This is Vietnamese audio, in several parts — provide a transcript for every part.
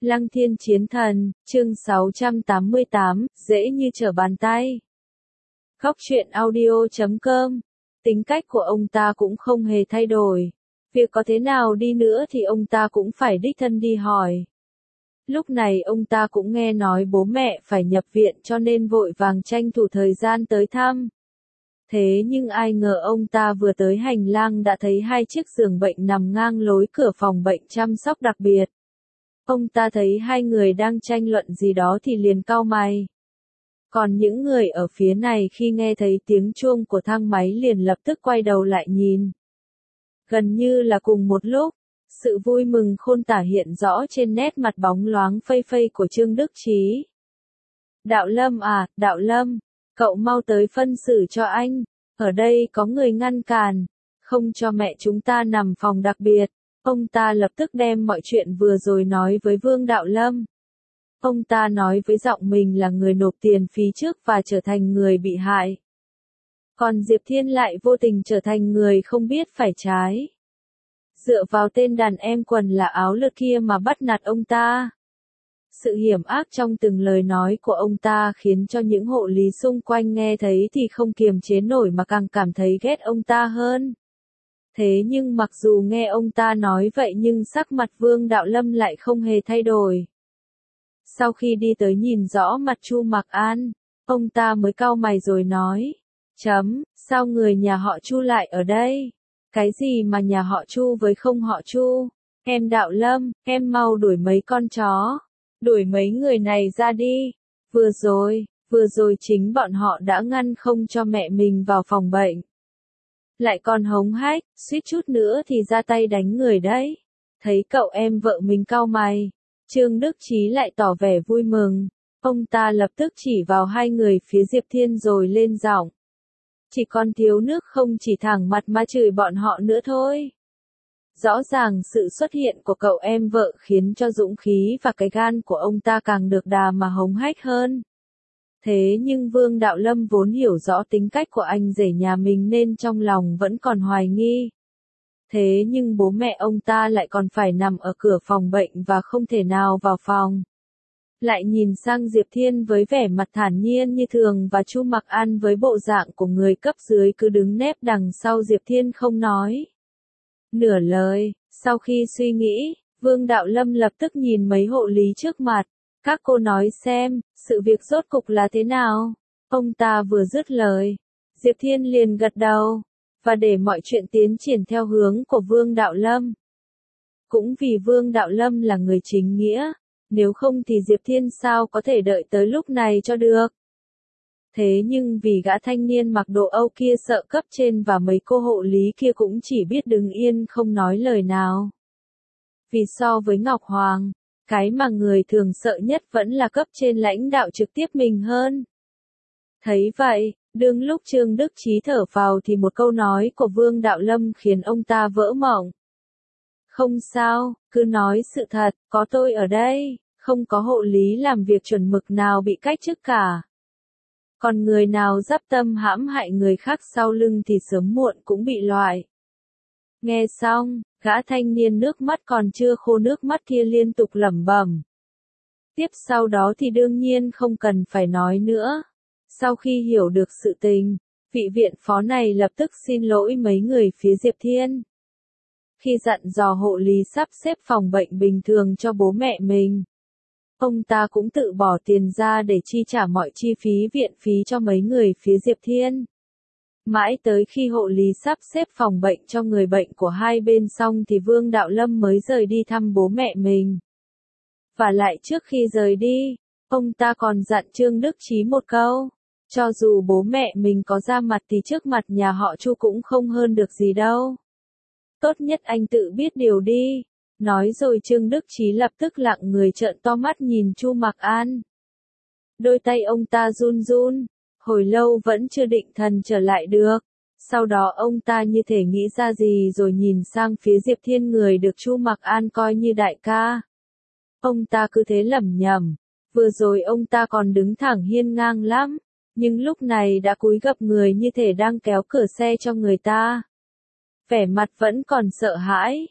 Lăng Thiên Chiến Thần, chương 688, dễ như trở bàn tay. Góc truyện audio.com. Tính cách của ông ta cũng không hề thay đổi. Việc có thế nào đi nữa thì ông ta cũng phải đích thân đi hỏi. Lúc này ông ta cũng nghe nói bố mẹ phải nhập viện cho nên vội vàng tranh thủ thời gian tới thăm. Thế nhưng ai ngờ ông ta vừa tới hành lang đã thấy hai chiếc giường bệnh nằm ngang lối cửa phòng bệnh chăm sóc đặc biệt. Ông ta thấy hai người đang tranh luận gì đó thì liền cau mày. Còn những người ở phía này khi nghe thấy tiếng chuông của thang máy liền lập tức quay đầu lại nhìn. Gần như là cùng một lúc, sự vui mừng khôn tả hiện rõ trên nét mặt bóng loáng phây phây của Trương Đức Chí. Đạo Lâm à, Đạo Lâm, cậu mau tới phân xử cho anh, ở đây có người ngăn cản, không cho mẹ chúng ta nằm phòng đặc biệt. Ông ta lập tức đem mọi chuyện vừa rồi nói với Vương Đạo Lâm. Ông ta nói với giọng mình là người nộp tiền phí trước và trở thành người bị hại. Còn Diệp Thiên lại vô tình trở thành người không biết phải trái. Dựa vào tên đàn em quần là áo lượt kia mà bắt nạt ông ta. Sự hiểm ác trong từng lời nói của ông ta khiến cho những hộ lý xung quanh nghe thấy thì không kiềm chế nổi mà càng cảm thấy ghét ông ta hơn. Thế nhưng mặc dù nghe ông ta nói vậy nhưng sắc mặt Vương Đạo Lâm lại không hề thay đổi. Sau khi đi tới nhìn rõ mặt Chu Mặc An, ông ta mới cau mày rồi nói, sao người nhà họ Chu lại ở đây? Cái gì mà nhà họ Chu với không họ Chu? Em Đạo Lâm, em mau đuổi mấy con chó, đuổi mấy người này ra đi. Vừa rồi chính bọn họ đã ngăn không cho mẹ mình vào phòng bệnh. Lại còn hống hách, suýt chút nữa thì ra tay đánh người đấy. Thấy cậu em vợ mình cau mày, Trương Đức Chí lại tỏ vẻ vui mừng. Ông ta lập tức chỉ vào hai người phía Diệp Thiên rồi lên giọng. Chỉ còn thiếu nước không chỉ thẳng mặt mà chửi bọn họ nữa thôi. Rõ ràng sự xuất hiện của cậu em vợ khiến cho dũng khí và cái gan của ông ta càng được đà mà hống hách hơn. Thế nhưng Vương Đạo Lâm vốn hiểu rõ tính cách của anh rể nhà mình nên trong lòng vẫn còn hoài nghi. Thế nhưng bố mẹ ông ta lại còn phải nằm ở cửa phòng bệnh và không thể nào vào phòng. Lại nhìn sang Diệp Thiên với vẻ mặt thản nhiên như thường và Chu Mặc An với bộ dạng của người cấp dưới cứ đứng nép đằng sau Diệp Thiên không nói nửa lời. Sau khi suy nghĩ, Vương Đạo Lâm lập tức nhìn mấy hộ lý trước mặt. Các cô nói xem, sự việc rốt cục là thế nào? Ông ta vừa dứt lời, Diệp Thiên liền gật đầu, và để mọi chuyện tiến triển theo hướng của Vương Đạo Lâm. Cũng vì Vương Đạo Lâm là người chính nghĩa, nếu không thì Diệp Thiên sao có thể đợi tới lúc này cho được. Thế nhưng vì gã thanh niên mặc đồ Âu kia sợ cấp trên và mấy cô hộ lý kia cũng chỉ biết đứng yên không nói lời nào. Vì so với Ngọc Hoàng, cái mà người thường sợ nhất vẫn là cấp trên lãnh đạo trực tiếp mình hơn. Thấy vậy, đương lúc Trương Đức Chí thở phào thì một câu nói của Vương Đạo Lâm khiến ông ta vỡ mộng. Không sao, cứ nói sự thật, có tôi ở đây, không có hộ lý làm việc chuẩn mực nào bị cách chức cả. Còn người nào dắp tâm hãm hại người khác sau lưng thì sớm muộn cũng bị loại. Nghe xong, gã thanh niên nước mắt còn chưa khô nước mắt kia liên tục lẩm bẩm. Tiếp sau đó thì đương nhiên không cần phải nói nữa. Sau khi hiểu được sự tình, vị viện phó này lập tức xin lỗi mấy người phía Diệp Thiên. Khi dặn dò hộ lý sắp xếp phòng bệnh bình thường cho bố mẹ mình, ông ta cũng tự bỏ tiền ra để chi trả mọi chi phí viện phí cho mấy người phía Diệp Thiên. Mãi tới khi hộ lý sắp xếp phòng bệnh cho người bệnh của hai bên xong thì Vương Đạo Lâm mới rời đi thăm bố mẹ mình. Và lại trước khi rời đi, ông ta còn dặn Trương Đức Chí một câu, cho dù bố mẹ mình có ra mặt thì trước mặt nhà họ Chu cũng không hơn được gì đâu. Tốt nhất anh tự biết điều đi. Nói rồi Trương Đức Chí lập tức lặng người trợn to mắt nhìn Chu Mặc An. Đôi tay ông ta run run, hồi lâu vẫn chưa định thần trở lại được. Sau đó ông ta như thể nghĩ ra gì rồi nhìn sang phía Diệp Thiên người được Chu Mặc An coi như đại ca. Ông ta cứ thế lẩm nhẩm, vừa rồi ông ta còn đứng thẳng hiên ngang lắm, nhưng lúc này đã cúi gập người như thể đang kéo cửa xe cho người ta. Vẻ mặt vẫn còn sợ hãi.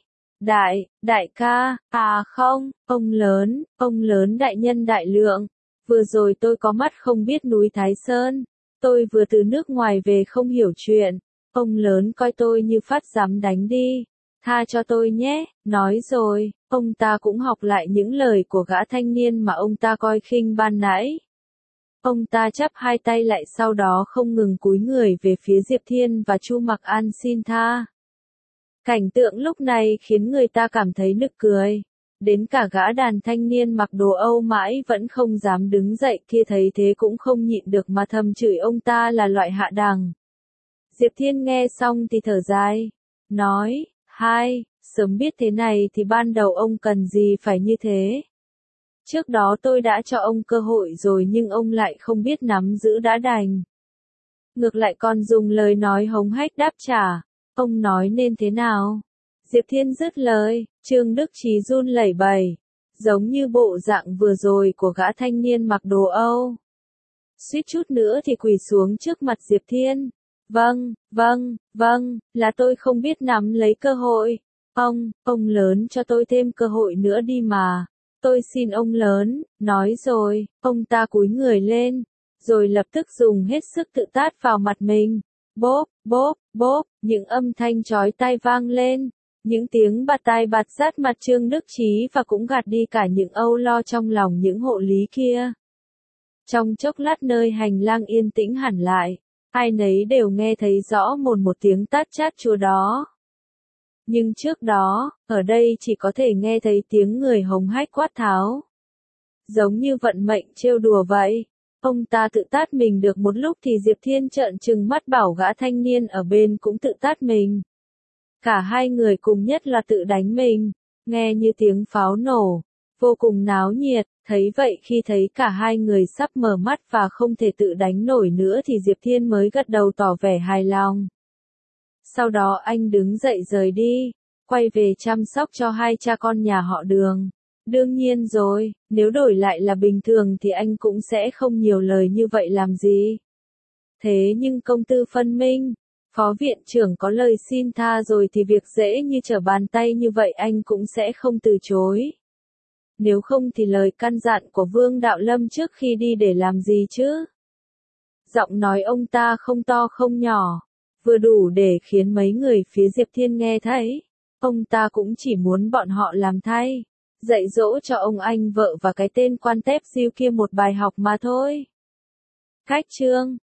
Đại ca, à không, ông lớn đại nhân đại lượng. Vừa rồi tôi có mắt không biết núi Thái Sơn. Tôi vừa từ nước ngoài về không hiểu chuyện. Ông lớn coi tôi như phát dám đánh đi. Tha cho tôi nhé, nói rồi, ông ta cũng học lại những lời của gã thanh niên mà ông ta coi khinh ban nãy. Ông ta chắp hai tay lại sau đó không ngừng cúi người về phía Diệp Thiên và Chu Mặc An xin tha. Cảnh tượng lúc này khiến người ta cảm thấy nực cười. Đến cả gã đàn thanh niên mặc đồ Âu mãi vẫn không dám đứng dậy kia thấy thế cũng không nhịn được mà thầm chửi ông ta là loại hạ đẳng. Diệp Thiên nghe xong thì thở dài, nói, sớm biết thế này thì ban đầu ông cần gì phải như thế. Trước đó tôi đã cho ông cơ hội rồi nhưng ông lại không biết nắm giữ đã đành. Ngược lại còn dùng lời nói hống hách đáp trả, ông nói nên thế nào? Diệp Thiên dứt lời, Trương Đức Chí run lẩy bẩy, giống như bộ dạng vừa rồi của gã thanh niên mặc đồ Âu. Suýt chút nữa thì quỳ xuống trước mặt Diệp Thiên. Vâng, là tôi không biết nắm lấy cơ hội. Ông lớn cho tôi thêm cơ hội nữa đi mà. Tôi xin ông lớn, nói rồi, ông ta cúi người lên, rồi lập tức dùng hết sức tự tát vào mặt mình. Bốp, những âm thanh chói tai vang lên, những tiếng bạt tai bạt sát mặt Trương Đức Chí và cũng gạt đi cả những âu lo trong lòng những hộ lý kia. Trong chốc lát nơi hành lang yên tĩnh hẳn lại, ai nấy đều nghe thấy rõ một tiếng tát chát chúa đó. Nhưng trước đó, ở đây chỉ có thể nghe thấy tiếng người hống hách quát tháo. Giống như vận mệnh trêu đùa vậy. Ông ta tự tát mình được một lúc thì Diệp Thiên trợn trừng mắt bảo gã thanh niên ở bên cũng tự tát mình. Cả hai người cùng nhất là tự đánh mình, nghe như tiếng pháo nổ, vô cùng náo nhiệt. Thấy vậy khi thấy cả hai người sắp mở mắt và không thể tự đánh nổi nữa thì Diệp Thiên mới gật đầu tỏ vẻ hài lòng. Sau đó anh đứng dậy rời đi, quay về chăm sóc cho hai cha con nhà họ Đường. Đương nhiên rồi, nếu đổi lại là bình thường thì anh cũng sẽ không nhiều lời như vậy làm gì. Thế nhưng công tư phân minh, phó viện trưởng có lời xin tha rồi thì việc dễ như trở bàn tay như vậy anh cũng sẽ không từ chối. Nếu không thì lời căn dặn của Vương Đạo Lâm trước khi đi để làm gì chứ? Giọng nói ông ta không to không nhỏ, vừa đủ để khiến mấy người phía Diệp Thiên nghe thấy. Ông ta cũng chỉ muốn bọn họ làm thay, dạy dỗ cho ông anh vợ và cái tên quan tép diêu kia một bài học mà thôi. Cách chương